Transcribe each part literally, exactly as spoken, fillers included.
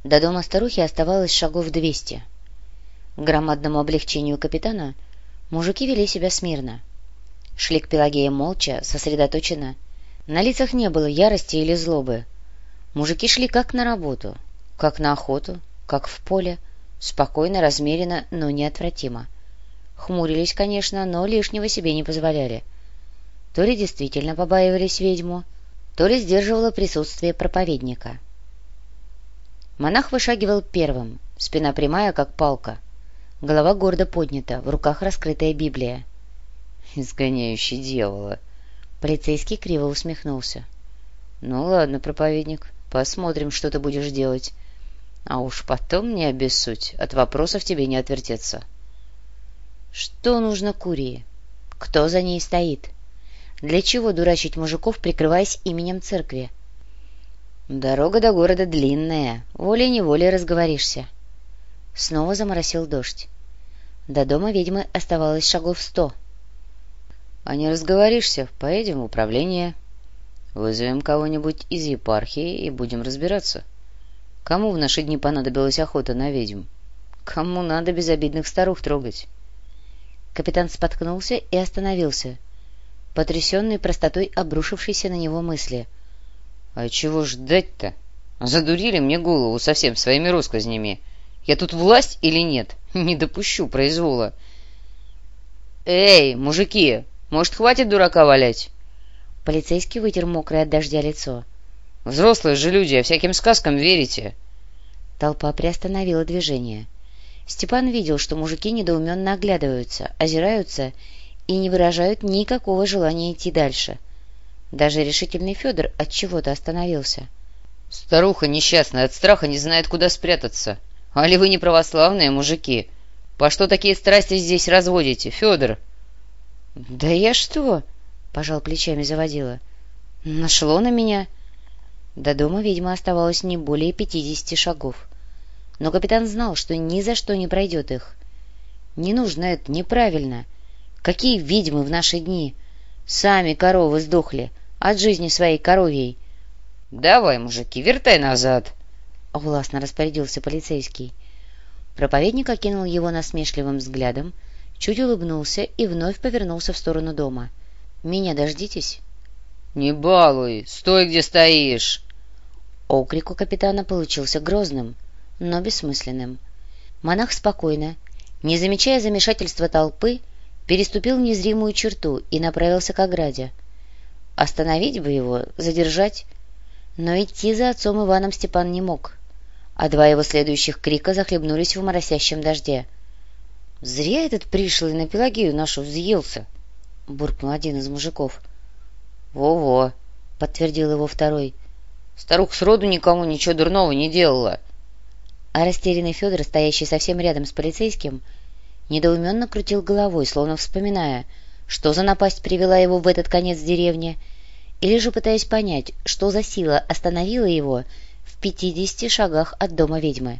До дома старухи оставалось шагов двести. К громадному облегчению капитана мужики вели себя смирно. Шли к Пелагее молча, сосредоточенно. На лицах не было ярости или злобы. Мужики шли как на работу, как на охоту, как в поле, спокойно, размеренно, но неотвратимо. Хмурились, конечно, но лишнего себе не позволяли. То ли действительно побаивались ведьму, то ли сдерживало присутствие проповедника. Монах вышагивал первым, спина прямая, как палка, голова гордо поднята, в руках раскрытая Библия. «Изгоняющий дьявола!» Полицейский криво усмехнулся. «Ну ладно, проповедник, посмотрим, что ты будешь делать. А уж потом не обессудь, от вопросов тебе не отвертеться». Что нужно Курии? Кто за ней стоит? Для чего дурачить мужиков, прикрываясь именем церкви? Дорога до города длинная, волей-неволей разговоришься. Снова заморосил дождь. До дома ведьмы оставалось шагов сто. — А не разговоришься, поедем в управление. Вызовем кого-нибудь из епархии и будем разбираться. Кому в наши дни понадобилась охота на ведьм? Кому надо безобидных старух трогать? Капитан споткнулся и остановился, потрясенный простотой обрушившейся на него мысли. — А чего ждать-то? Задурили мне голову совсем своими россказнями. Я тут власть или нет? Не допущу произвола. — Эй, мужики, может, хватит дурака валять? Полицейский вытер мокрое от дождя лицо. — Взрослые же люди, а всяким сказкам верите? Толпа приостановила движение. Степан видел, что мужики недоуменно оглядываются, озираются и не выражают никакого желания идти дальше. Даже решительный Федор от чего-то остановился. — Старуха несчастная от страха не знает, куда спрятаться. Али вы не православные, мужики? По что такие страсти здесь разводите, Федор? — Да я что? — пожал плечами заводила. — Нашло на меня. До дома ведьмы оставалось не более пятидесяти шагов. Но капитан знал, что ни за что не пройдет их. Не нужно это, неправильно. Какие ведьмы в наши дни? Сами коровы сдохли от жизни своей коровьей. — Давай, мужики, вертай назад! — властно распорядился полицейский. Проповедник окинул его насмешливым взглядом, чуть улыбнулся и вновь повернулся в сторону дома. — Меня дождитесь? — Не балуй! Стой, где стоишь! Окрик у капитана получился грозным, но бессмысленным. Монах спокойно, не замечая замешательства толпы, переступил незримую черту и направился к ограде. Остановить бы его, задержать, но идти за отцом Иваном Степан не мог, а два его следующих крика захлебнулись в моросящем дожде. — Зря этот пришлый на Пелагею нашу взъелся! — буркнул один из мужиков. «Во — Во-во! — подтвердил его второй. — Старуха сроду никому ничего дурного не делала. А растерянный Федор, стоящий совсем рядом с полицейским, недоуменно крутил головой, словно вспоминая, что за напасть привела его в этот конец деревни, или же пытаясь понять, что за сила остановила его в пятидесяти шагах от дома ведьмы.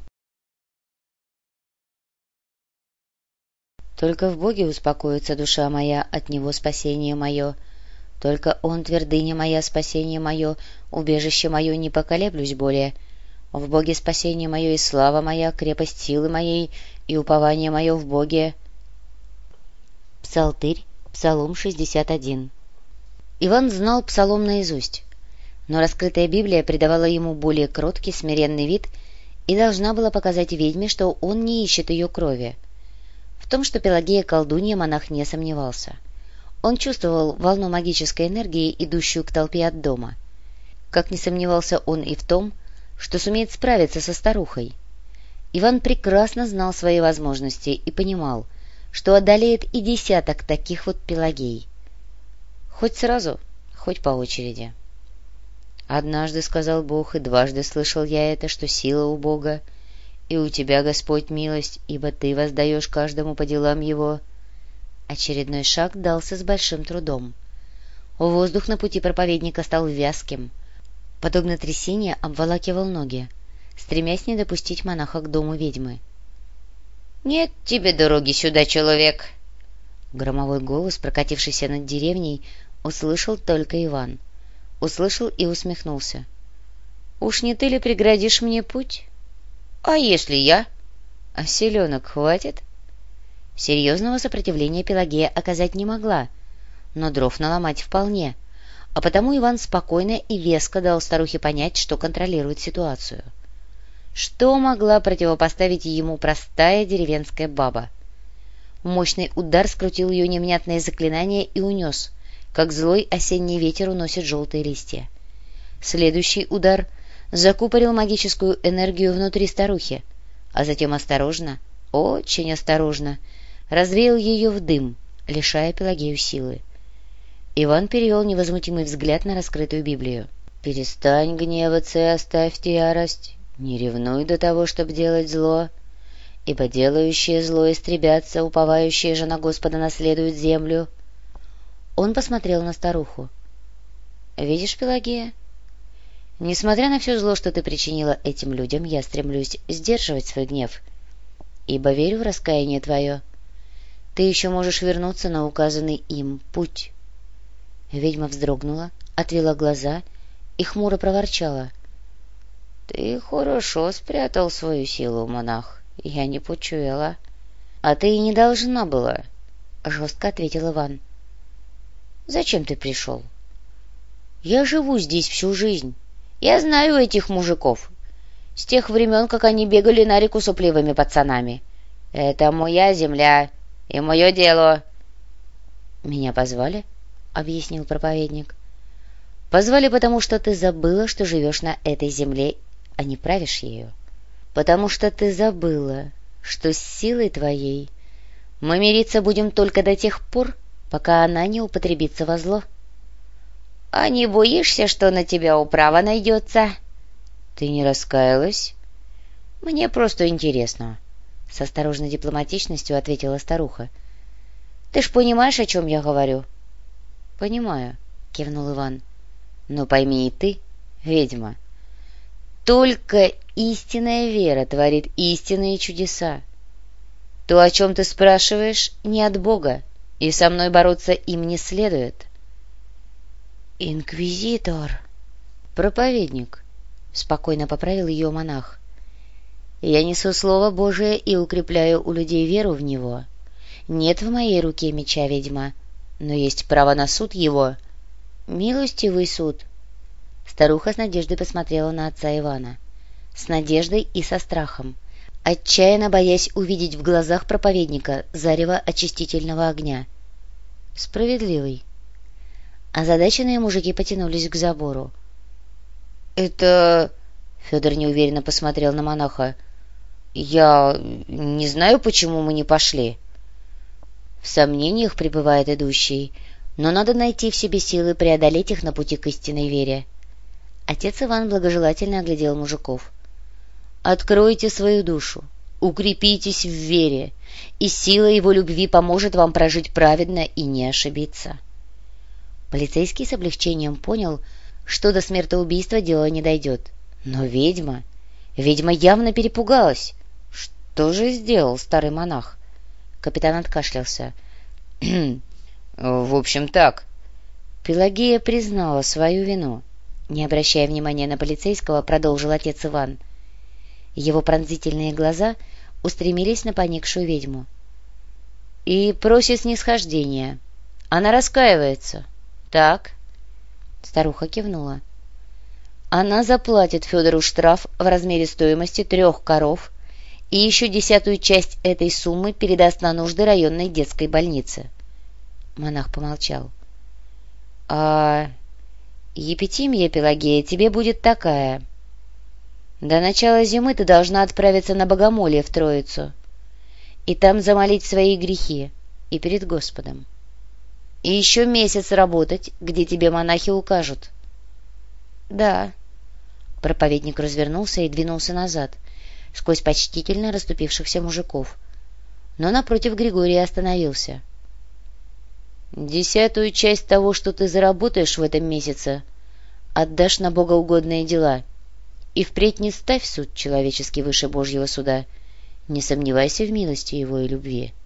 «Только в Боге успокоится душа моя, от Него спасение мое. Только Он твердыня моя, спасение мое, убежище мое, не поколеблюсь более. В Боге спасение мое и слава моя, крепость силы моей и упование мое в Боге». Псалтырь, Псалом шестьдесят один. Иван знал псалом наизусть, но раскрытая Библия придавала ему более кроткий, смиренный вид и должна была показать ведьме, что он не ищет ее крови. В том, что Пелагея колдунья, монах не сомневался. Он чувствовал волну магической энергии, идущую к толпе от дома. Как не сомневался он и в том, что сумеет справиться со старухой. Иван прекрасно знал свои возможности и понимал, что одолеет и десяток таких вот Пелагей. Хоть сразу, хоть по очереди. «Однажды сказал Бог, и дважды слышал я это, что сила у Бога, и у тебя, Господь, милость, ибо ты воздаешь каждому по делам его». Очередной шаг дался с большим трудом. Воздух на пути проповедника стал вязким, подобно трясине обволакивал ноги, стремясь не допустить монаха к дому ведьмы. — Нет тебе дороги сюда, человек! Громовой голос, прокатившийся над деревней, услышал только Иван. Услышал и усмехнулся. — Уж не ты ли преградишь мне путь? «А если я?» «А селенок хватит?» Серьезного сопротивления Пелагея оказать не могла, но дров наломать вполне, а потому Иван спокойно и веско дал старухе понять, что контролирует ситуацию. Что могла противопоставить ему простая деревенская баба? Мощный удар скрутил ее невнятное заклинание и унес, как злой осенний ветер уносит желтые листья. Следующий удар закупорил магическую энергию внутри старухи, а затем осторожно, очень осторожно, развеял ее в дым, лишая Пелагею силы. Иван перевел невозмутимый взгляд на раскрытую Библию. «Перестань гневаться и оставьте ярость, не ревнуй до того, чтобы делать зло, ибо делающие зло истребятся, уповающие же на Господа наследуют землю». Он посмотрел на старуху. «Видишь, Пелагея, несмотря на все зло, что ты причинила этим людям, я стремлюсь сдерживать свой гнев, ибо верю в раскаяние твое. Ты еще можешь вернуться на указанный им путь». Ведьма вздрогнула, отвела глаза и хмуро проворчала. «Ты хорошо спрятал свою силу, монах, я не почуяла». «А ты и не должна была», — жестко ответил Иван. «Зачем ты пришел?» «Я живу здесь всю жизнь. Я знаю этих мужиков. С тех времен, как они бегали на реку с сопливыми пацанами. Это моя земля и мое дело». «Меня позвали?» — объяснил проповедник. «Позвали, потому что ты забыла, что живешь на этой земле, а не правишь ею. Потому что ты забыла, что с силой твоей мы мириться будем только до тех пор, пока она не употребится во зло». «А не боишься, что на тебя управа найдется?» «Ты не раскаялась?» «Мне просто интересно», — с осторожной дипломатичностью ответила старуха. «Ты ж понимаешь, о чем я говорю?» «Понимаю», — кивнул Иван. «Но пойми и ты, ведьма, только истинная вера творит истинные чудеса. То, о чем ты спрашиваешь, не от Бога, и со мной бороться им не следует». «Инквизитор!» «Проповедник», — спокойно поправил ее монах. «Я несу Слово Божие и укрепляю у людей веру в него. Нет в моей руке меча, ведьма, но есть право на суд его». «Милостивый суд!» Старуха с надеждой посмотрела на отца Ивана. С надеждой и со страхом, отчаянно боясь увидеть в глазах проповедника зарево очистительного огня. «Справедливый». Озадаченные мужики потянулись к забору. «Это...» — Федор неуверенно посмотрел на монаха. «Я не знаю, почему мы не пошли». В сомнениях пребывает идущий, но надо найти в себе силы преодолеть их на пути к истинной вере. Отец Иван благожелательно оглядел мужиков. «Откройте свою душу, укрепитесь в вере, и сила его любви поможет вам прожить праведно и не ошибиться». Полицейский с облегчением понял, что до смертоубийства дело не дойдет. Но ведьма... Ведьма явно перепугалась. Что же сделал старый монах? Капитан откашлялся. «В общем, так». Пелагея признала свою вину. Не обращая внимания на полицейского, продолжил отец Иван. Его пронзительные глаза устремились на поникшую ведьму. «И просит снисхождения. Она раскаивается». «Так?» Старуха кивнула. «Она заплатит Федору штраф в размере стоимости трех коров и еще десятую часть этой суммы передаст на нужды районной детской больницы». Монах помолчал. «А епитимия, Пелагея, тебе будет такая. До начала зимы ты должна отправиться на богомолье в Троицу и там замолить свои грехи и перед Господом. И еще месяц работать, где тебе монахи укажут». «Да». Проповедник развернулся и двинулся назад, сквозь почтительно расступившихся мужиков. Но напротив Григория остановился. «Десятую часть того, что ты заработаешь в этом месяце, отдашь на богоугодные дела. И впредь не ставь суд человеческий выше Божьего суда. Не сомневайся в милости его и любви».